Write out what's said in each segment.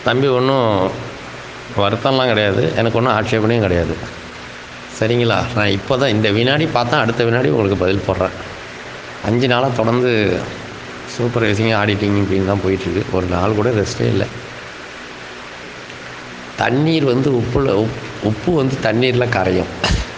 தம்பி ஒன்றும் வருத்தம்லாம் கிடையாது, எனக்கு ஒன்றும் ஆட்சேபனையும் கிடையாது. சரிங்களா? நான் இப்போ தான் இந்த வினாடி பார்த்தா அடுத்த வினாடி உங்களுக்கு பதில் போடுறேன். 5 நாளாக தொடர்ந்து சூப்பர்வைசிங், ஆடிட்டிங் இப்படின்னு தான் போயிட்டுருக்கு. ஒரு நாள் கூட ரெஸ்ட்டே இல்லை. தண்ணீர் வந்து உப்பு வந்து தண்ணீரில் கரையும்.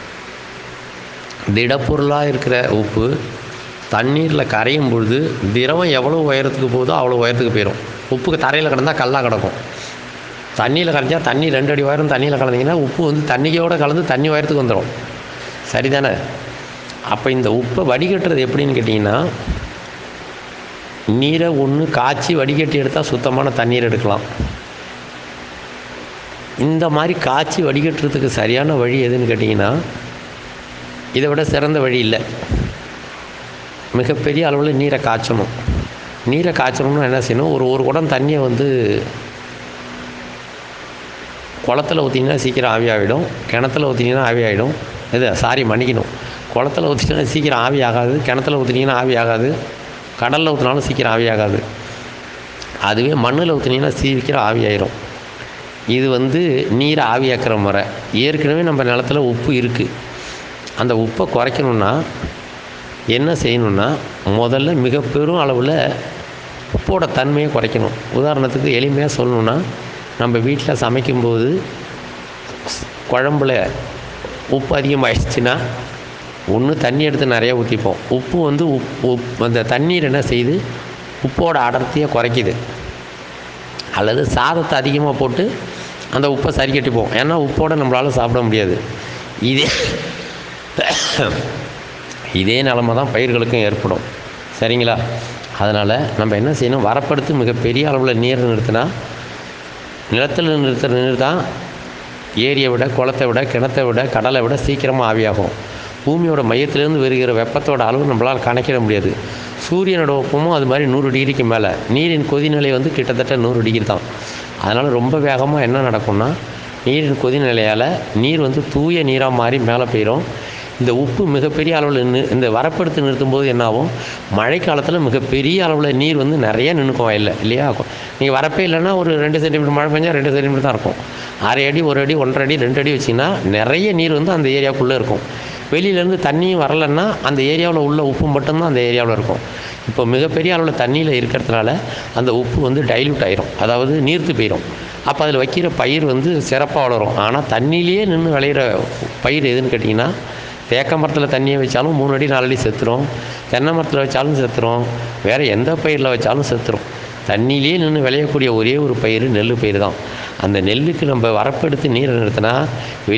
திடப்பொருளாக இருக்கிற உப்பு தண்ணீரில் கரையும் பொழுது திரவம் எவ்வளோ உயரத்துக்கு போகுதோ அவ்வளோ உயரத்துக்கு போயிடும். உப்புக்கு தரையில் கிடந்தால் கல்லாக கிடக்கும். தண்ணியில் கரைஞ்சா தண்ணி 2 அடி உயரம் தண்ணியில் கலந்திங்கன்னா உப்பு வந்து தண்ணியோடு கலந்து தண்ணி உயரத்துக்கு வந்துடும். சரிதானே? அப்போ இந்த உப்பை வடிகட்டுறது எப்படின்னு கேட்டிங்கன்னா, நீரை ஒன்று காய்ச்சி வடிகட்டி எடுத்தால் சுத்தமான தண்ணீர் எடுக்கலாம். இந்த மாதிரி காய்ச்சி வடிகட்டுறதுக்கு சரியான வழி எதுன்னு கேட்டிங்கன்னா, இதை விட சிறந்த வழி இல்லை. மிகப்பெரிய அளவில் நீரை காய்ச்சணும். நீரை காய்ச்சணும்னா என்ன செய்யணும், ஒரு குடம் தண்ணியை வந்து குளத்துல ஊற்றிங்கன்னா சீக்கிரம் ஆவியாகிடும், கிணத்துல ஊற்றினீங்கன்னா ஆவியாகிடும். மன்னிக்கணும், குளத்துல ஊற்றினா சீக்கிரம் ஆவி ஆகாது, கிணத்துல ஊற்றினீங்கன்னா ஆவி ஆகாது, கடலில் ஊற்றினாலும் சீக்கிரம் ஆவி ஆகாது. அதுவே மண்ணில் ஊற்றினீங்கன்னா சீக்கிரம் ஆவி ஆயிரும். இது வந்து நீரை ஆவியாக்குற முறை. ஏற்கனவே நம்ம நிலத்துல உப்பு இருக்குது. அந்த உப்பை குறைக்கணுன்னா என்ன செய்யணுன்னா, முதல்ல மிக பெரும் அளவில் உப்போட தன்மையை குறைக்கணும். உதாரணத்துக்கு எளிமையாக சொல்லணுன்னா, நம்ம வீட்டில் சமைக்கும்போது குழம்புல உப்பு அதிகமாகிடுச்சுன்னா ஒன்று தண்ணி எடுத்து நிறையா ஊற்றிப்போம். உப்பு வந்து அந்த தண்ணீர் என்ன செய்யுது, உப்போட அடர்த்தியை குறைக்குது. அல்லது சாதத்தை அதிகமாக போட்டு அந்த உப்பை சரி கட்டிப்போம். ஏன்னா உப்போடு நம்மளால் சாப்பிட முடியாது. இதே நிலமை தான் பயிர்களுக்கும் ஏற்படும். சரிங்களா? அதனால் நம்ம என்ன செய்யணும், வரப்படுத்து மிகப்பெரிய அளவில் நீர் நிறுத்தினா, நிலத்தில் நிறுத்துகிற நீர் தான் ஏரியை விட, குளத்தை விட, கிணத்தை விட, கடலை விட சீக்கிரமாக ஆவியாகும். பூமியோட மையத்திலேருந்து வருகிற வெப்பத்தோட அளவு நம்மளால் கணக்கிட முடியாது. சூரியனோட வெப்பமும் அது மாதிரி 100 டிகிரிக்கு மேலே. நீரின் கொதிநிலை வந்து கிட்டத்தட்ட 100 டிகிரி தான். அதனால் ரொம்ப வேகமாக என்ன நடக்கும்னா, நீரின் கொதிநிலையால் நீர் வந்து தூய நீராக மாறி மேலே போயிடும். இந்த உப்பு மிகப்பெரிய அளவில் இந்த வரப்படுத்து நிறுத்தும்போது என்னாகும், மழை காலத்தில் மிகப்பெரிய அளவில் நீர் வந்து நிறைய நின்றுக்கும் வயலில், இல்லையா? நீங்கள் வரப்பே இல்லைன்னா ஒரு 2 சென்டிமீட்டர் மழை பெஞ்சால் 2 சென்டிமீட்டர் தான் இருக்கும். 1/2 அடி, 1 அடி, 1.5 அடி, 2 அடி வச்சிங்கன்னா நிறைய நீர் வந்து அந்த ஏரியாவுக்குள்ளே இருக்கும். வெளியிலேருந்து தண்ணியும் வரலைன்னா அந்த ஏரியாவில் உள்ள உப்பு மட்டும்தான் அந்த ஏரியாவில் இருக்கும். இப்போ மிகப்பெரிய அளவில் தண்ணியில் இருக்கிறதுனால அந்த உப்பு வந்து டைல்யூட் ஆயிரும், அதாவது நீர்த்து போயிடும். அப்போ அதில் வைக்கிற பயிர் வந்து சிறப்பாக வளரும். ஆனால் தண்ணியிலேயே நின்று விளையிற பயிர் எதுன்னு கேட்டிங்கன்னா, தேக்க மரத்தில் தண்ணியை வச்சாலும் 3 அடி 4 அடி செத்துரும், தென்னை மரத்தில் வச்சாலும் செத்துரும், வேறு எந்த பயிரில் வச்சாலும் செத்துரும். தண்ணியிலே நின்று விளையக்கூடிய ஒரே ஒரு பயிர் நெல் பயிர் தான். அந்த நெல்லுக்கு நம்ம வரப்பெடுத்து நீரை நிறுத்தினா